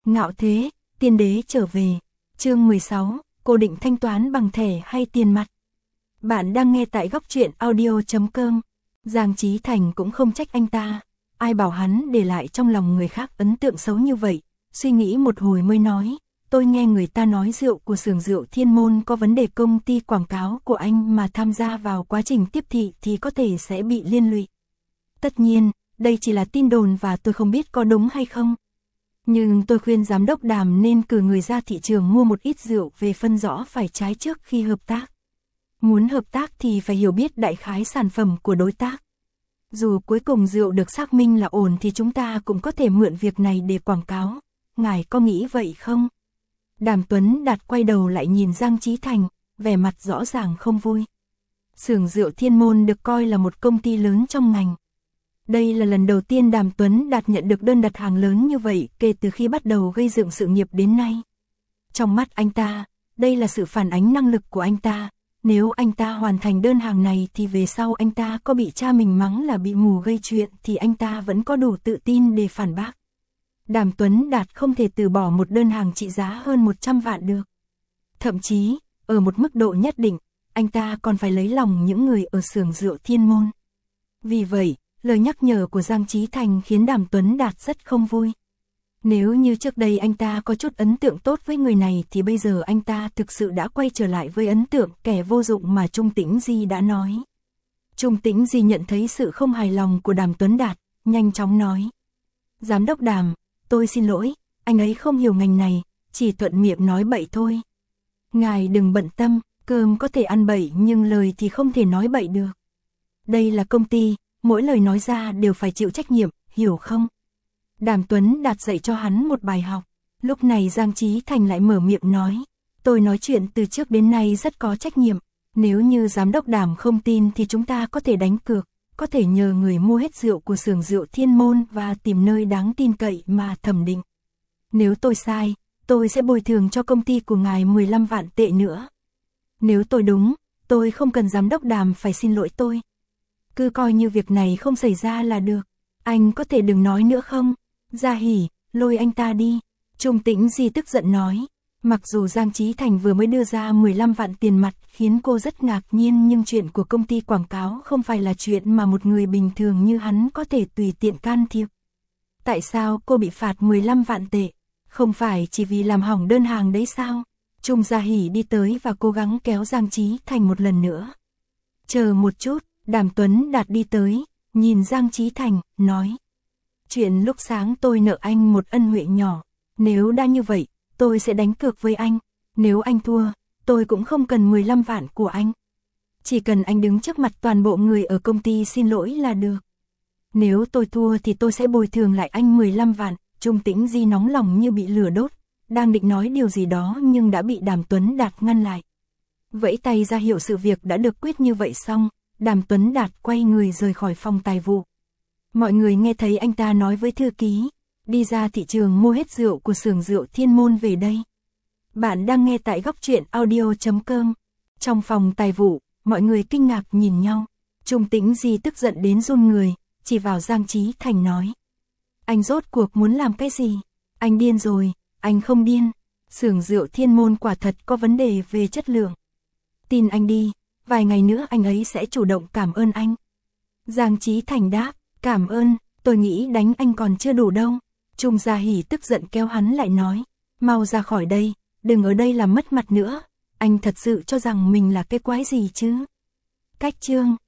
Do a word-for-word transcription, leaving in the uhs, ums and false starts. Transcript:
Ngạo thế, tiên đế trở về. Chương mười sáu, cô định thanh toán bằng thẻ hay tiền mặt? Bạn đang nghe tại góc truyện audio chấm com. Giang Chí Thành cũng không trách anh ta. Ai bảo hắn để lại trong lòng người khác ấn tượng xấu như vậy. Suy nghĩ một hồi mới nói. Tôi nghe người ta nói rượu của xưởng rượu Thiên Môn có vấn đề, công ty quảng cáo của anh mà tham gia vào quá trình tiếp thị thì có thể sẽ bị liên lụy. Tất nhiên, đây chỉ là tin đồn và tôi không biết có đúng hay không. Nhưng tôi khuyên giám đốc Đàm nên cử người ra thị trường mua một ít rượu về phân rõ phải trái trước khi hợp tác. Muốn hợp tác thì phải hiểu biết đại khái sản phẩm của đối tác. Dù cuối cùng rượu được xác minh là ổn thì chúng ta cũng có thể mượn việc này để quảng cáo. Ngài có nghĩ vậy không? Đàm Tuấn Đạt quay đầu lại nhìn Giang Chí Thành, vẻ mặt rõ ràng không vui. Xưởng rượu Thiên Môn được coi là một công ty lớn trong ngành. Đây là lần đầu tiên Đàm Tuấn Đạt nhận được đơn đặt hàng lớn như vậy kể từ khi bắt đầu gây dựng sự nghiệp đến nay. Trong mắt anh ta, đây là sự phản ánh năng lực của anh ta. Nếu anh ta hoàn thành đơn hàng này thì về sau anh ta có bị cha mình mắng là bị mù gây chuyện thì anh ta vẫn có đủ tự tin để phản bác. Đàm Tuấn Đạt không thể từ bỏ một đơn hàng trị giá hơn một trăm vạn được. Thậm chí, ở một mức độ nhất định, anh ta còn phải lấy lòng những người ở xưởng rượu Thiên Môn. Vì vậy, lời nhắc nhở của Giang Chí Thành khiến Đàm Tuấn Đạt rất không vui. Nếu như trước đây anh ta có chút ấn tượng tốt với người này thì bây giờ anh ta thực sự đã quay trở lại với ấn tượng kẻ vô dụng mà Trung Tĩnh Di đã nói. Trung Tĩnh Di nhận thấy sự không hài lòng của Đàm Tuấn Đạt, nhanh chóng nói. Giám đốc Đàm, tôi xin lỗi, anh ấy không hiểu ngành này, chỉ thuận miệng nói bậy thôi. Ngài đừng bận tâm, cơm có thể ăn bậy nhưng lời thì không thể nói bậy được. Đây là công ty, mỗi lời nói ra đều phải chịu trách nhiệm, hiểu không? Đàm Tuấn Đạt dạy cho hắn một bài học. Lúc này Giang Chí Thành lại mở miệng nói. Tôi nói chuyện từ trước đến nay rất có trách nhiệm. Nếu như giám đốc Đàm không tin thì chúng ta có thể đánh cược. Có thể nhờ người mua hết rượu của xưởng rượu Thiên Môn và tìm nơi đáng tin cậy mà thẩm định. Nếu tôi sai, tôi sẽ bồi thường cho công ty của ngài mười lăm vạn tệ nữa. Nếu tôi đúng, tôi không cần giám đốc Đàm phải xin lỗi tôi. Cứ coi như việc này không xảy ra là được. Anh có thể đừng nói nữa không? Gia Hỉ, lôi anh ta đi. Trung Tĩnh Di tức giận nói. Mặc dù Giang Chí Thành vừa mới đưa ra mười lăm vạn tiền mặt khiến cô rất ngạc nhiên, nhưng chuyện của công ty quảng cáo không phải là chuyện mà một người bình thường như hắn có thể tùy tiện can thiệp. Tại sao cô bị phạt mười lăm vạn tệ? Không phải chỉ vì làm hỏng đơn hàng đấy sao? Trung Gia Hỉ đi tới và cố gắng kéo Giang Chí Thành một lần nữa. Chờ một chút, Đàm Tuấn Đạt đi tới, nhìn Giang Chí Thành, nói. Chuyện lúc sáng tôi nợ anh một ân huệ nhỏ. Nếu đã như vậy, tôi sẽ đánh cược với anh. Nếu anh thua, tôi cũng không cần mười lăm vạn của anh. Chỉ cần anh đứng trước mặt toàn bộ người ở công ty xin lỗi là được. Nếu tôi thua thì tôi sẽ bồi thường lại anh mười lăm vạn. Trung Tĩnh Di nóng lòng như bị lửa đốt. Đang định nói điều gì đó nhưng đã bị Đàm Tuấn Đạt ngăn lại. Vẫy tay ra hiệu sự việc đã được quyết như vậy xong. Đàm Tuấn Đạt quay người rời khỏi phòng tài vụ. Mọi người nghe thấy anh ta nói với thư ký, đi ra thị trường mua hết rượu của xưởng rượu Thiên Môn về đây. Bạn đang nghe tại góc truyện audio chấm com. Trong phòng tài vụ, mọi người kinh ngạc nhìn nhau. Trung Tĩnh Di tức giận đến run người, chỉ vào Giang Chí Thành nói. Anh rốt cuộc muốn làm cái gì? Anh điên rồi, anh không điên. Xưởng rượu Thiên Môn quả thật có vấn đề về chất lượng. Tin anh đi, vài ngày nữa anh ấy sẽ chủ động cảm ơn anh. Giang Chí Thành đáp. Cảm ơn, tôi nghĩ đánh anh còn chưa đủ đâu. Trung Gia Hỉ tức giận kéo hắn lại nói. Mau ra khỏi đây, đừng ở đây làm mất mặt nữa. Anh thật sự cho rằng mình là cái quái gì chứ? Cách chương.